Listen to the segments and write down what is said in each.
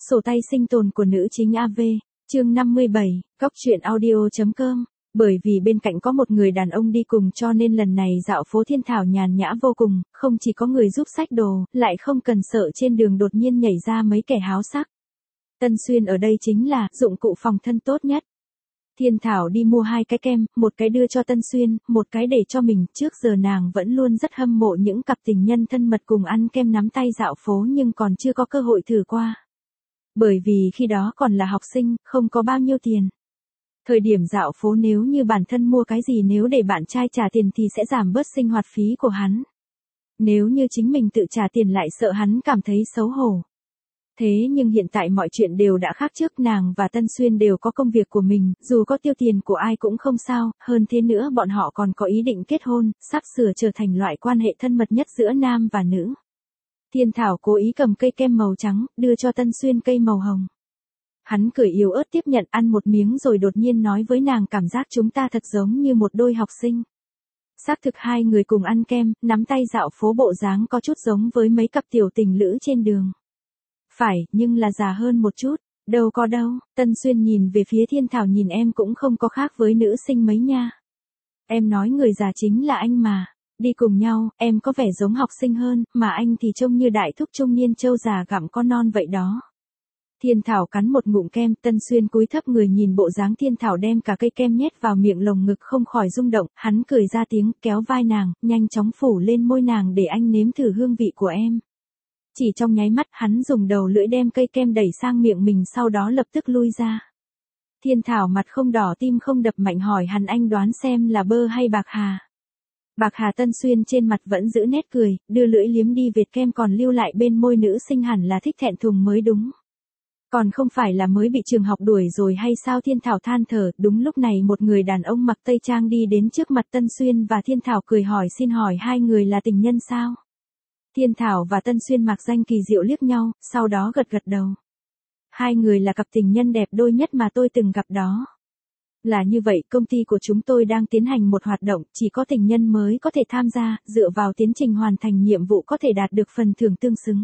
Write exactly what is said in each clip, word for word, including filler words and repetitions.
Sổ tay sinh tồn của nữ chính a vê, chương năm mươi bảy, góc truyện audio chấm com. Bởi vì bên cạnh có một người đàn ông đi cùng cho nên lần này dạo phố Thiên Thảo nhàn nhã vô cùng, không chỉ có người giúp xách đồ, lại không cần sợ trên đường đột nhiên nhảy ra mấy kẻ háo sắc. Tân Xuyên ở đây chính là dụng cụ phòng thân tốt nhất. Thiên Thảo đi mua hai cái kem, một cái đưa cho Tân Xuyên, một cái để cho mình. Trước giờ nàng vẫn luôn rất hâm mộ những cặp tình nhân thân mật cùng ăn kem nắm tay dạo phố nhưng còn chưa có cơ hội thử qua. Bởi vì khi đó còn là học sinh, không có bao nhiêu tiền. Thời điểm dạo phố nếu như bản thân mua cái gì nếu để bạn trai trả tiền thì sẽ giảm bớt sinh hoạt phí của hắn. Nếu như chính mình tự trả tiền lại sợ hắn cảm thấy xấu hổ. Thế nhưng hiện tại mọi chuyện đều đã khác trước, nàng và Tân Xuyên đều có công việc của mình, dù có tiêu tiền của ai cũng không sao, hơn thế nữa bọn họ còn có ý định kết hôn, sắp sửa trở thành loại quan hệ thân mật nhất giữa nam và nữ. Thiên Thảo cố ý cầm cây kem màu trắng, đưa cho Tân Xuyên cây màu hồng. Hắn cười yếu ớt tiếp nhận ăn một miếng rồi đột nhiên nói với nàng, cảm giác chúng ta thật giống như một đôi học sinh. Xác thực hai người cùng ăn kem, nắm tay dạo phố bộ dáng có chút giống với mấy cặp tiểu tình lữ trên đường. Phải, nhưng là già hơn một chút. Đâu có đâu, Tân Xuyên nhìn về phía Thiên Thảo, nhìn em cũng không có khác với nữ sinh mấy nha. Em nói người già chính là anh mà. Đi cùng nhau, em có vẻ giống học sinh hơn, mà anh thì trông như đại thúc trung niên trâu già gặm con non vậy đó. Thiên Thảo cắn một ngụm kem, Tân Xuyên cúi thấp người nhìn bộ dáng Thiên Thảo đem cả cây kem nhét vào miệng lồng ngực không khỏi rung động, hắn cười ra tiếng, kéo vai nàng, nhanh chóng phủ lên môi nàng để anh nếm thử hương vị của em. Chỉ trong nháy mắt, hắn dùng đầu lưỡi đem cây kem đẩy sang miệng mình, sau đó lập tức lui ra. Thiên Thảo mặt không đỏ tim không đập mạnh hỏi hắn, anh đoán xem là bơ hay bạc hà. Bạc hà. Tân Xuyên trên mặt vẫn giữ nét cười, đưa lưỡi liếm đi vệt kem còn lưu lại bên môi, nữ sinh hẳn là thích thẹn thùng mới đúng. Còn không phải là mới bị trường học đuổi rồi hay sao? Thiên Thảo than thở. Đúng lúc này một người đàn ông mặc tây trang đi đến trước mặt Tân Xuyên và Thiên Thảo cười hỏi, xin hỏi hai người là tình nhân sao? Thiên Thảo và Tân Xuyên mặc danh kỳ diệu liếc nhau, sau đó gật gật đầu. Hai người là cặp tình nhân đẹp đôi nhất mà tôi từng gặp đó. Là như vậy, công ty của chúng tôi đang tiến hành một hoạt động, chỉ có tình nhân mới có thể tham gia, dựa vào tiến trình hoàn thành nhiệm vụ có thể đạt được phần thưởng tương xứng.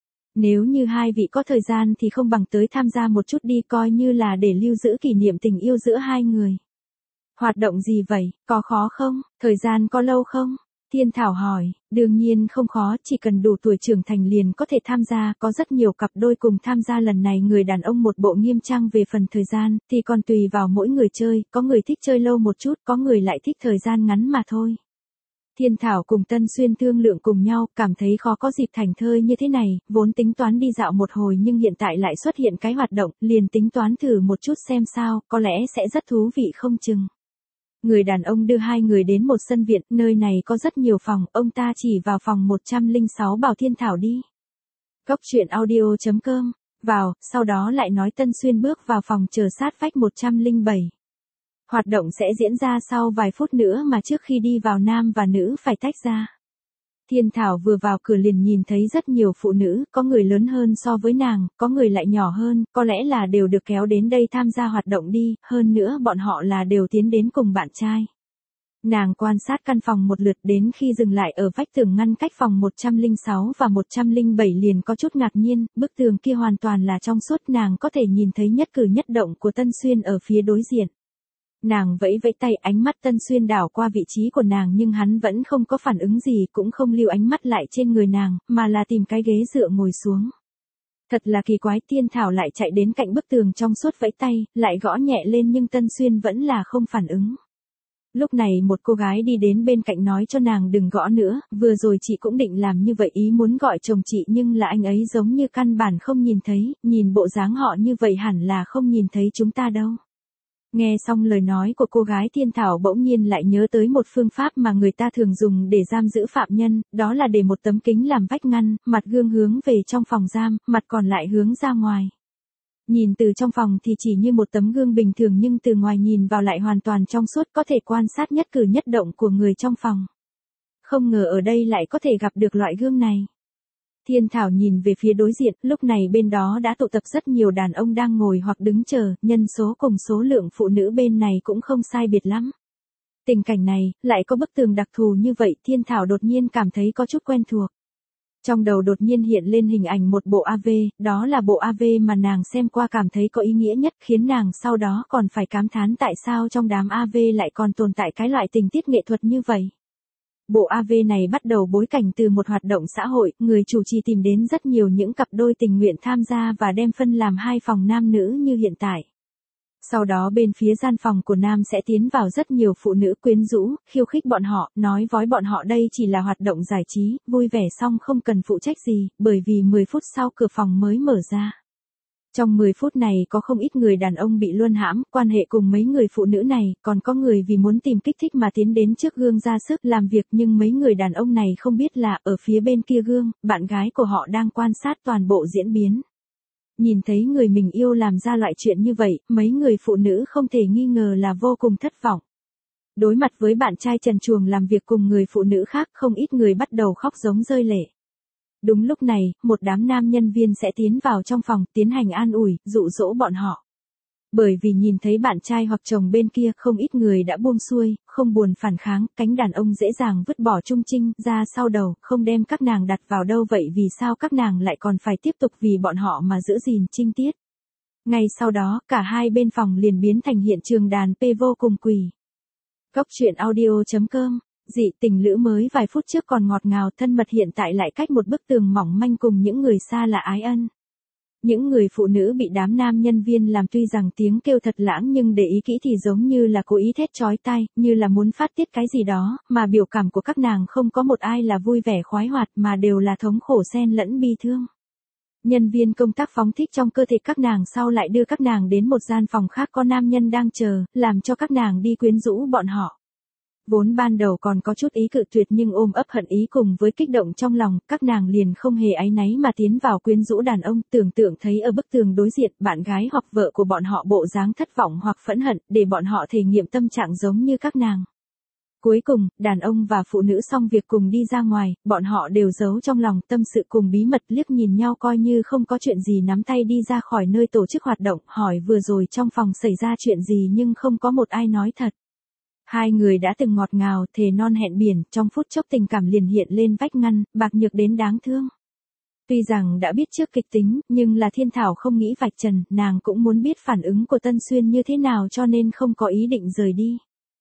Nếu như hai vị có thời gian thì không bằng tới tham gia một chút đi, coi như là để lưu giữ kỷ niệm tình yêu giữa hai người. Hoạt động gì vậy, có khó không, thời gian có lâu không? Thiên Thảo hỏi, đương nhiên không khó, chỉ cần đủ tuổi trưởng thành liền có thể tham gia, có rất nhiều cặp đôi cùng tham gia lần này. Người đàn ông một bộ nghiêm trang về phần thời gian, thì còn tùy vào mỗi người chơi, có người thích chơi lâu một chút, có người lại thích thời gian ngắn mà thôi. Thiên Thảo cùng Tân Xuyên thương lượng cùng nhau, cảm thấy khó có dịp thành thơi như thế này, vốn tính toán đi dạo một hồi nhưng hiện tại lại xuất hiện cái hoạt động, liền tính toán thử một chút xem sao, có lẽ sẽ rất thú vị không chừng. Người đàn ông đưa hai người đến một sân viện, nơi này có rất nhiều phòng, ông ta chỉ vào phòng một trăm lẻ sáu bảo Thiên Thảo đi. Góc truyện audio chấm com, vào, sau đó lại nói Tân Xuyên bước vào phòng chờ sát vách một trăm lẻ bảy. Hoạt động sẽ diễn ra sau vài phút nữa mà trước khi đi vào nam và nữ phải tách ra. Thiên Thảo vừa vào cửa liền nhìn thấy rất nhiều phụ nữ, có người lớn hơn so với nàng, có người lại nhỏ hơn, có lẽ là đều được kéo đến đây tham gia hoạt động đi, hơn nữa bọn họ là đều tiến đến cùng bạn trai. Nàng quan sát căn phòng một lượt, đến khi dừng lại ở vách tường ngăn cách phòng một trăm lẻ sáu và một trăm lẻ bảy liền có chút ngạc nhiên, bức tường kia hoàn toàn là trong suốt, nàng có thể nhìn thấy nhất cử nhất động của Tân Xuyên ở phía đối diện. Nàng vẫy vẫy tay, ánh mắt Tân Xuyên đảo qua vị trí của nàng nhưng hắn vẫn không có phản ứng gì, cũng không lưu ánh mắt lại trên người nàng, mà là tìm cái ghế dựa ngồi xuống. Thật là kỳ quái, Thiên Thảo lại chạy đến cạnh bức tường trong suốt vẫy tay, lại gõ nhẹ lên nhưng Tân Xuyên vẫn là không phản ứng. Lúc này một cô gái đi đến bên cạnh nói cho nàng đừng gõ nữa, vừa rồi chị cũng định làm như vậy, ý muốn gọi chồng chị nhưng là anh ấy giống như căn bản không nhìn thấy, nhìn bộ dáng họ như vậy hẳn là không nhìn thấy chúng ta đâu. Nghe xong lời nói của cô gái, Thiên Thảo bỗng nhiên lại nhớ tới một phương pháp mà người ta thường dùng để giam giữ phạm nhân, đó là để một tấm kính làm vách ngăn, mặt gương hướng về trong phòng giam, mặt còn lại hướng ra ngoài. Nhìn từ trong phòng thì chỉ như một tấm gương bình thường nhưng từ ngoài nhìn vào lại hoàn toàn trong suốt, có thể quan sát nhất cử nhất động của người trong phòng. Không ngờ ở đây lại có thể gặp được loại gương này. Thiên Thảo nhìn về phía đối diện, lúc này bên đó đã tụ tập rất nhiều đàn ông đang ngồi hoặc đứng chờ, nhân số cùng số lượng phụ nữ bên này cũng không sai biệt lắm. Tình cảnh này, lại có bức tường đặc thù như vậy, Thiên Thảo đột nhiên cảm thấy có chút quen thuộc. Trong đầu đột nhiên hiện lên hình ảnh một bộ a vê, đó là bộ a vê mà nàng xem qua cảm thấy có ý nghĩa nhất, khiến nàng sau đó còn phải cảm thán tại sao trong đám a vê lại còn tồn tại cái loại tình tiết nghệ thuật như vậy. Bộ a vê này bắt đầu bối cảnh từ một hoạt động xã hội, người chủ trì tìm đến rất nhiều những cặp đôi tình nguyện tham gia và đem phân làm hai phòng nam nữ như hiện tại. Sau đó bên phía gian phòng của nam sẽ tiến vào rất nhiều phụ nữ quyến rũ, khiêu khích bọn họ, nói với bọn họ đây chỉ là hoạt động giải trí, vui vẻ xong không cần phụ trách gì, bởi vì mười phút sau cửa phòng mới mở ra. Trong mười phút này có không ít người đàn ông bị luân hãm, quan hệ cùng mấy người phụ nữ này, còn có người vì muốn tìm kích thích mà tiến đến trước gương ra sức làm việc, nhưng mấy người đàn ông này không biết là ở phía bên kia gương, bạn gái của họ đang quan sát toàn bộ diễn biến. Nhìn thấy người mình yêu làm ra loại chuyện như vậy, mấy người phụ nữ không thể nghi ngờ là vô cùng thất vọng. Đối mặt với bạn trai trần truồng làm việc cùng người phụ nữ khác, không ít người bắt đầu khóc giống rơi lệ. Đúng lúc này, một đám nam nhân viên sẽ tiến vào trong phòng, tiến hành an ủi, dụ dỗ bọn họ. Bởi vì nhìn thấy bạn trai hoặc chồng bên kia, không ít người đã buông xuôi, không buồn phản kháng, cánh đàn ông dễ dàng vứt bỏ trung trinh ra sau đầu, không đem các nàng đặt vào đâu, vậy vì sao các nàng lại còn phải tiếp tục vì bọn họ mà giữ gìn trinh tiết. Ngay sau đó, cả hai bên phòng liền biến thành hiện trường đàn P vô cùng quỷ. Góc truyện audio chấm com. Dị tình lữ mới vài phút trước còn ngọt ngào thân mật hiện tại lại cách một bức tường mỏng manh cùng những người xa lạ ái ân. Những người phụ nữ bị đám nam nhân viên làm tuy rằng tiếng kêu thật lãng nhưng để ý kỹ thì giống như là cố ý thét chói tai, như là muốn phát tiết cái gì đó, mà biểu cảm của các nàng không có một ai là vui vẻ khoái hoạt mà đều là thống khổ xen lẫn bi thương. Nhân viên công tác phóng thích trong cơ thể các nàng sau lại đưa các nàng đến một gian phòng khác có nam nhân đang chờ, làm cho các nàng đi quyến rũ bọn họ. Vốn ban đầu còn có chút ý cự tuyệt nhưng ôm ấp hận ý cùng với kích động trong lòng, các nàng liền không hề áy náy mà tiến vào quyến rũ đàn ông, tưởng tượng thấy ở bức tường đối diện bạn gái hoặc vợ của bọn họ bộ dáng thất vọng hoặc phẫn hận, để bọn họ thể nghiệm tâm trạng giống như các nàng. Cuối cùng, đàn ông và phụ nữ xong việc cùng đi ra ngoài, bọn họ đều giấu trong lòng tâm sự cùng bí mật, liếc nhìn nhau coi như không có chuyện gì, nắm tay đi ra khỏi nơi tổ chức hoạt động, hỏi vừa rồi trong phòng xảy ra chuyện gì nhưng không có một ai nói thật. Hai người đã từng ngọt ngào, thề non hẹn biển, trong phút chốc tình cảm liền hiện lên vách ngăn, bạc nhược đến đáng thương. Tuy rằng đã biết trước kịch tính, nhưng là Thiên Thảo không nghĩ vạch trần, nàng cũng muốn biết phản ứng của Tân Xuyên như thế nào cho nên không có ý định rời đi.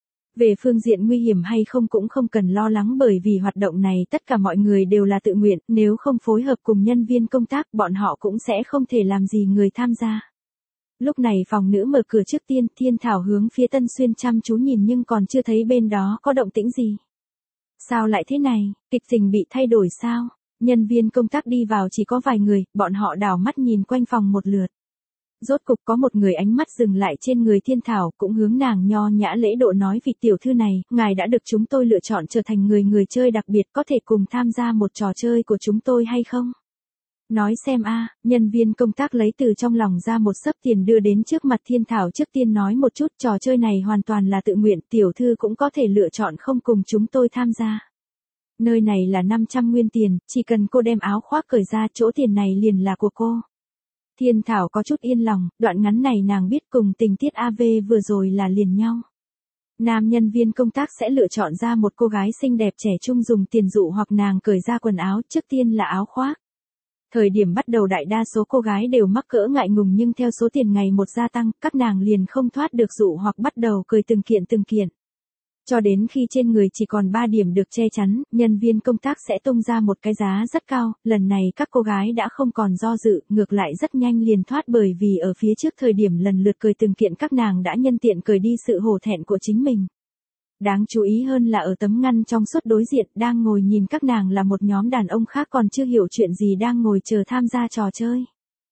Về phương diện nguy hiểm hay không cũng không cần lo lắng bởi vì hoạt động này tất cả mọi người đều là tự nguyện, nếu không phối hợp cùng nhân viên công tác bọn họ cũng sẽ không thể làm gì người tham gia. Lúc này phòng nữ mở cửa trước tiên, Thiên Thảo hướng phía Tân Xuyên chăm chú nhìn nhưng còn chưa thấy bên đó có động tĩnh gì. Sao lại thế này, kịch tình bị thay đổi sao? Nhân viên công tác đi vào chỉ có vài người, bọn họ đảo mắt nhìn quanh phòng một lượt. Rốt cục có một người ánh mắt dừng lại trên người Thiên Thảo, cũng hướng nàng nho nhã lễ độ nói vị tiểu thư này, ngài đã được chúng tôi lựa chọn trở thành người người chơi đặc biệt, có thể cùng tham gia một trò chơi của chúng tôi hay không? Nói xem a, nhân viên công tác lấy từ trong lòng ra một xấp tiền đưa đến trước mặt Thiên Thảo, trước tiên nói một chút, trò chơi này hoàn toàn là tự nguyện, tiểu thư cũng có thể lựa chọn không cùng chúng tôi tham gia. Nơi này là năm trăm nguyên tiền, chỉ cần cô đem áo khoác cởi ra, chỗ tiền này liền là của cô. Thiên Thảo có chút yên lòng, đoạn ngắn này nàng biết cùng tình tiết a vê vừa rồi là liền nhau. Nam nhân viên công tác sẽ lựa chọn ra một cô gái xinh đẹp trẻ trung dùng tiền dụ hoặc nàng cởi ra quần áo, trước tiên là áo khoác. Thời điểm bắt đầu đại đa số cô gái đều mắc cỡ ngại ngùng nhưng theo số tiền ngày một gia tăng, các nàng liền không thoát được dụ hoặc bắt đầu cởi từng kiện từng kiện. Cho đến khi trên người chỉ còn ba điểm được che chắn, nhân viên công tác sẽ tung ra một cái giá rất cao, lần này các cô gái đã không còn do dự, ngược lại rất nhanh liền thoát bởi vì ở phía trước thời điểm lần lượt cởi từng kiện các nàng đã nhân tiện cởi đi sự hổ thẹn của chính mình. Đáng chú ý hơn là ở tấm ngăn trong suốt đối diện đang ngồi nhìn các nàng là một nhóm đàn ông khác còn chưa hiểu chuyện gì đang ngồi chờ tham gia trò chơi.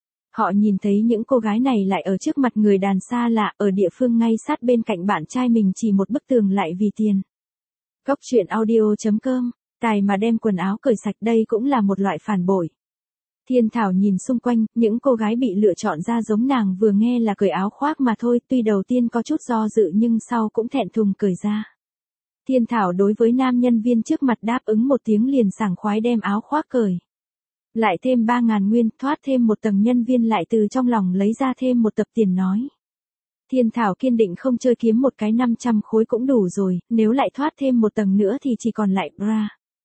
Họ nhìn thấy những cô gái này lại ở trước mặt người đàn xa lạ ở địa phương ngay sát bên cạnh bạn trai mình chỉ một bức tường lại vì tiền. Góc truyện audio chấm com, tài mà đem quần áo cởi sạch đây cũng là một loại phản bội. Thiên Thảo nhìn xung quanh, những cô gái bị lựa chọn ra giống nàng vừa nghe là cởi áo khoác mà thôi, tuy đầu tiên có chút do dự nhưng sau cũng thẹn thùng cởi ra. Thiên Thảo đối với nam nhân viên trước mặt đáp ứng một tiếng liền sảng khoái đem áo khoác cởi. Lại thêm ba ngàn nguyên, thoát thêm một tầng, nhân viên lại từ trong lòng lấy ra thêm một tập tiền nói. Thiên Thảo kiên định không chơi, kiếm một cái năm trăm khối cũng đủ rồi, nếu lại thoát thêm một tầng nữa thì chỉ còn lại bra.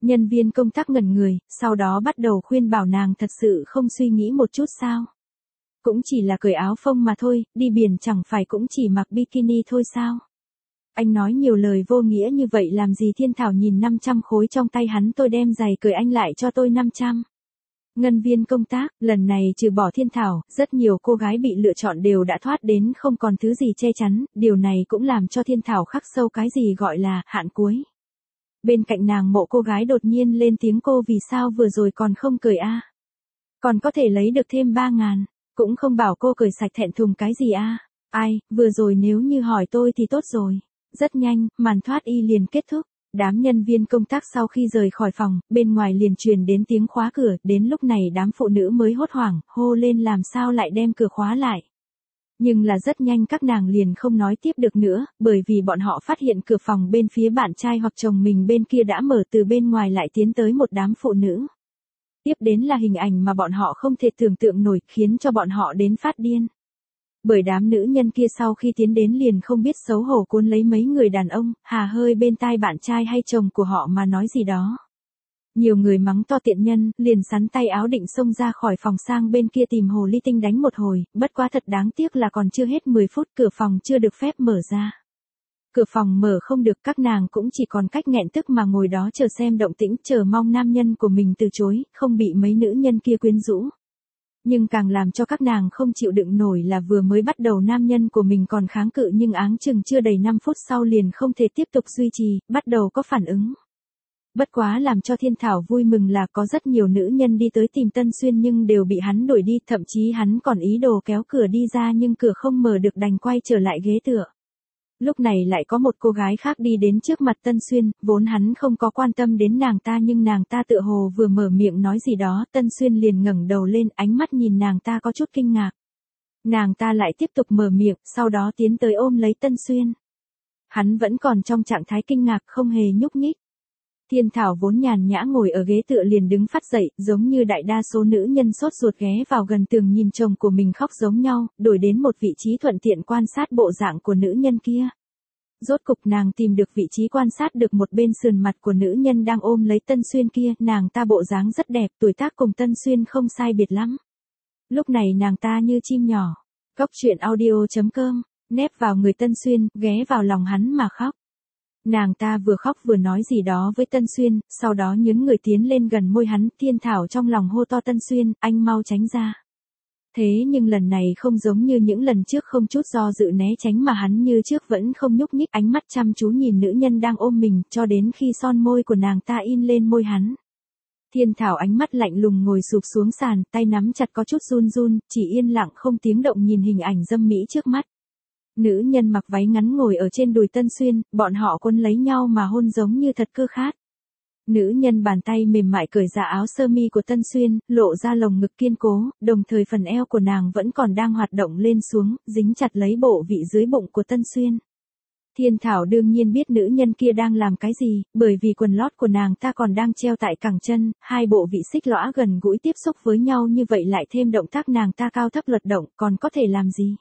Nhân viên công tác ngẩn người, sau đó bắt đầu khuyên bảo nàng thật sự không suy nghĩ một chút sao. Cũng chỉ là cởi áo phông mà thôi, đi biển chẳng phải cũng chỉ mặc bikini thôi sao. Anh nói nhiều lời vô nghĩa như vậy làm gì. Thiên Thảo nhìn năm trăm khối trong tay hắn, tôi đem giày cởi anh lại cho tôi năm trăm. Ngân viên công tác, lần này trừ bỏ Thiên Thảo, rất nhiều cô gái bị lựa chọn đều đã thoát đến không còn thứ gì che chắn, điều này cũng làm cho Thiên Thảo khắc sâu cái gì gọi là hạn cuối. Bên cạnh nàng Mộ cô gái đột nhiên lên tiếng, cô vì sao vừa rồi còn không cởi a? Còn có thể lấy được thêm ba ngàn, cũng không bảo cô cởi sạch thẹn thùng cái gì a? Ai, vừa rồi nếu như hỏi tôi thì tốt rồi. Rất nhanh, màn thoát y liền kết thúc. Đám nhân viên công tác sau khi rời khỏi phòng, bên ngoài liền truyền đến tiếng khóa cửa, đến lúc này đám phụ nữ mới hốt hoảng, hô lên làm sao lại đem cửa khóa lại. Nhưng là rất nhanh các nàng liền không nói tiếp được nữa, bởi vì bọn họ phát hiện cửa phòng bên phía bạn trai hoặc chồng mình bên kia đã mở, từ bên ngoài lại tiến tới một đám phụ nữ. Tiếp đến là hình ảnh mà bọn họ không thể tưởng tượng nổi, khiến cho bọn họ đến phát điên. Bởi đám nữ nhân kia sau khi tiến đến liền không biết xấu hổ cuốn lấy mấy người đàn ông, hà hơi bên tai bạn trai hay chồng của họ mà nói gì đó. Nhiều người mắng to tiện nhân, liền sắn tay áo định xông ra khỏi phòng sang bên kia tìm hồ ly tinh đánh một hồi, bất quá thật đáng tiếc là còn chưa hết mười phút cửa phòng chưa được phép mở ra. Cửa phòng mở không được, các nàng cũng chỉ còn cách nghẹn tức mà ngồi đó chờ xem động tĩnh, chờ mong nam nhân của mình từ chối, không bị mấy nữ nhân kia quyến rũ. Nhưng càng làm cho các nàng không chịu đựng nổi là vừa mới bắt đầu nam nhân của mình còn kháng cự, nhưng áng chừng chưa đầy năm phút sau liền không thể tiếp tục duy trì, bắt đầu có phản ứng. Bất quá làm cho Thiên Thảo vui mừng là có rất nhiều nữ nhân đi tới tìm Tân Xuyên nhưng đều bị hắn đuổi đi, thậm chí hắn còn ý đồ kéo cửa đi ra nhưng cửa không mở được đành quay trở lại ghế tựa. Lúc này lại có một cô gái khác đi đến trước mặt Tân Xuyên, vốn hắn không có quan tâm đến nàng ta nhưng nàng ta tựa hồ vừa mở miệng nói gì đó, Tân Xuyên liền ngẩng đầu lên, ánh mắt nhìn nàng ta có chút kinh ngạc. Nàng ta lại tiếp tục mở miệng, sau đó tiến tới ôm lấy Tân Xuyên. Hắn vẫn còn trong trạng thái kinh ngạc, không hề nhúc nhích. Thiên Thảo vốn nhàn nhã ngồi ở ghế tựa liền đứng phát dậy, giống như đại đa số nữ nhân sốt ruột ghé vào gần tường nhìn chồng của mình khóc giống nhau, đổi đến một vị trí thuận tiện quan sát bộ dạng của nữ nhân kia. Rốt cục nàng tìm được vị trí quan sát được một bên sườn mặt của nữ nhân đang ôm lấy Tân Xuyên kia, nàng ta bộ dáng rất đẹp, tuổi tác cùng Tân Xuyên không sai biệt lắm. Lúc này nàng ta như chim nhỏ. Góc truyện audio chấm com, nép vào người Tân Xuyên, ghé vào lòng hắn mà khóc. Nàng ta vừa khóc vừa nói gì đó với Tân Xuyên, sau đó nhướng người tiến lên gần môi hắn, Thiên Thảo trong lòng hô to Tân Xuyên, anh mau tránh ra. Thế nhưng lần này không giống như những lần trước không chút do dự né tránh mà hắn như trước vẫn không nhúc nhích, ánh mắt chăm chú nhìn nữ nhân đang ôm mình, cho đến khi son môi của nàng ta in lên môi hắn. Thiên Thảo ánh mắt lạnh lùng ngồi sụp xuống sàn, tay nắm chặt có chút run run, chỉ yên lặng không tiếng động nhìn hình ảnh dâm mỹ trước mắt. Nữ nhân mặc váy ngắn ngồi ở trên đùi Tân Xuyên, bọn họ quấn lấy nhau mà hôn giống như thật cơ khát. Nữ nhân bàn tay mềm mại cởi ra áo sơ mi của Tân Xuyên, lộ ra lồng ngực kiên cố, đồng thời phần eo của nàng vẫn còn đang hoạt động lên xuống, dính chặt lấy bộ vị dưới bụng của Tân Xuyên. Thiên Thảo đương nhiên biết nữ nhân kia đang làm cái gì, bởi vì quần lót của nàng ta còn đang treo tại cẳng chân, hai bộ vị xích lõa gần gũi tiếp xúc với nhau như vậy lại thêm động tác nàng ta cao thấp luật động, còn có thể làm gì?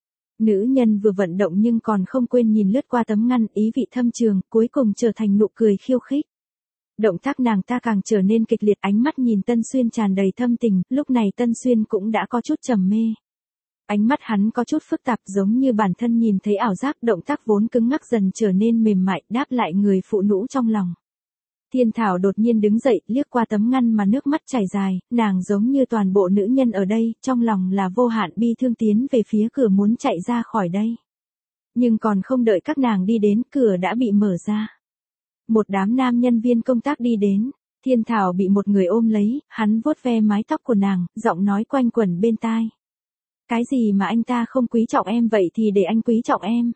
Nữ nhân vừa vận động nhưng còn không quên nhìn lướt qua tấm ngăn, ý vị thâm trường, cuối cùng trở thành nụ cười khiêu khích. Động tác nàng ta càng trở nên kịch liệt, ánh mắt nhìn Tân Xuyên tràn đầy thâm tình, lúc này Tân Xuyên cũng đã có chút trầm mê. Ánh mắt hắn có chút phức tạp giống như bản thân nhìn thấy ảo giác, động tác vốn cứng ngắc dần trở nên mềm mại, đáp lại người phụ nữ trong lòng. Thiên Thảo đột nhiên đứng dậy, liếc qua tấm ngăn mà nước mắt chảy dài, nàng giống như toàn bộ nữ nhân ở đây, trong lòng là vô hạn bi thương tiến về phía cửa muốn chạy ra khỏi đây. Nhưng còn không đợi các nàng đi đến, cửa đã bị mở ra. Một đám nam nhân viên công tác đi đến, Thiên Thảo bị một người ôm lấy, hắn vuốt ve mái tóc của nàng, giọng nói quanh quẩn bên tai. Cái gì mà anh ta không quý trọng em vậy thì để anh quý trọng em.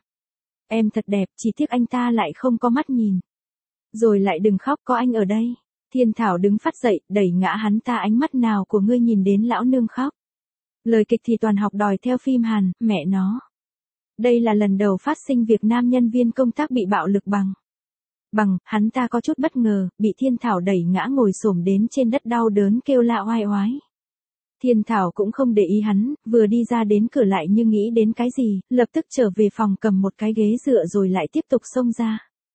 Em thật đẹp, chỉ tiếc anh ta lại không có mắt nhìn. Rồi lại đừng khóc, có anh ở đây. Thiên Thảo đứng phát dậy, đẩy ngã hắn ta, ánh mắt nào của ngươi nhìn đến lão nương khóc. Lời kịch thì toàn học đòi theo phim Hàn, mẹ nó. Đây là lần đầu phát sinh việc nam nhân viên công tác bị bạo lực bằng. Bằng, hắn ta có chút bất ngờ, bị Thiên Thảo đẩy ngã ngồi xổm đến trên đất đau đớn kêu la oai oái. Thiên Thảo cũng không để ý hắn, vừa đi ra đến cửa lại như nghĩ đến cái gì, lập tức trở về phòng cầm một cái ghế dựa rồi lại tiếp tục xông ra.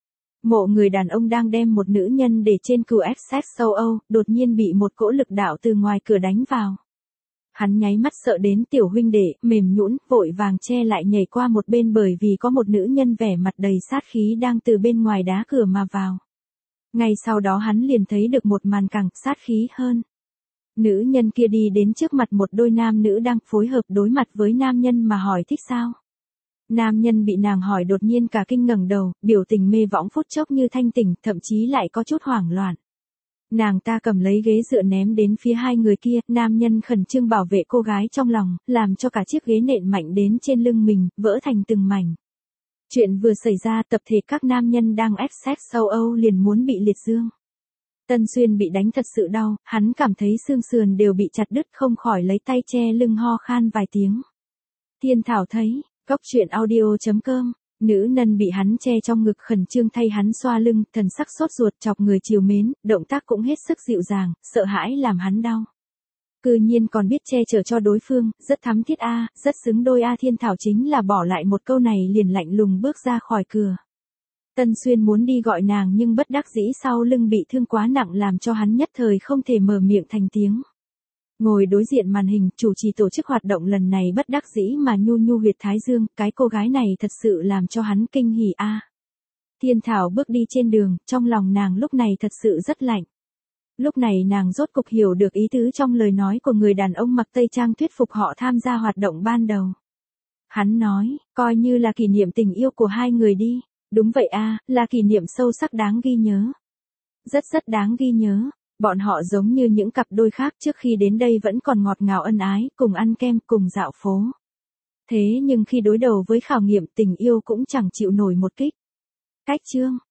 Mộ người đàn ông đang đem một nữ nhân để trên cừu ép ét châu Âu, đột nhiên bị một cỗ lực đạo từ ngoài cửa đánh vào. Hắn nháy mắt sợ đến tiểu huynh đệ, mềm nhũn, vội vàng che lại nhảy qua một bên bởi vì có một nữ nhân vẻ mặt đầy sát khí đang từ bên ngoài đá cửa mà vào. Ngay sau đó hắn liền thấy được một màn càng sát khí hơn. Nữ nhân kia đi đến trước mặt một đôi nam nữ đang phối hợp đối mặt với nam nhân mà hỏi thích sao. Nam nhân bị nàng hỏi đột nhiên cả kinh ngẩng đầu, biểu tình mê võng phút chốc như thanh tỉnh, thậm chí lại có chút hoảng loạn. Nàng ta cầm lấy ghế dựa ném đến phía hai người kia, nam nhân khẩn trương bảo vệ cô gái trong lòng, làm cho cả chiếc ghế nện mạnh đến trên lưng mình, vỡ thành từng mảnh. Chuyện vừa xảy ra, tập thể các nam nhân đang ép ét châu Âu liền muốn bị liệt dương. Tân Xuyên bị đánh thật sự đau, hắn cảm thấy xương sườn đều bị chặt đứt không khỏi lấy tay che lưng ho khan vài tiếng. Thiên Thảo thấy, Cốc truyện audio chấm com, nữ nhân bị hắn che trong ngực khẩn trương thay hắn xoa lưng, thần sắc sốt ruột chọc người chiều mến, động tác cũng hết sức dịu dàng, sợ hãi làm hắn đau. Cư nhiên còn biết che chở cho đối phương, rất thắm thiết a, rất xứng đôi a. Thiên Thảo chính là bỏ lại một câu này liền lạnh lùng bước ra khỏi cửa. Tân Xuyên muốn đi gọi nàng nhưng bất đắc dĩ sau lưng bị thương quá nặng làm cho hắn nhất thời không thể mở miệng thành tiếng. Ngồi đối diện màn hình, chủ trì tổ chức hoạt động lần này bất đắc dĩ mà nhu nhu huyệt thái dương, cái cô gái này thật sự làm cho hắn kinh hỉ a. Thiên Thảo bước đi trên đường, trong lòng nàng lúc này thật sự rất lạnh. Lúc này nàng rốt cục hiểu được ý tứ trong lời nói của người đàn ông mặc tây trang thuyết phục họ tham gia hoạt động ban đầu. Hắn nói, coi như là kỷ niệm tình yêu của hai người đi. Đúng vậy a, là kỷ niệm sâu sắc đáng ghi nhớ. Rất rất đáng ghi nhớ. Bọn họ giống như những cặp đôi khác trước khi đến đây vẫn còn ngọt ngào ân ái, cùng ăn kem, cùng dạo phố. Thế nhưng khi đối đầu với khảo nghiệm tình yêu cũng chẳng chịu nổi một kích. Cách chương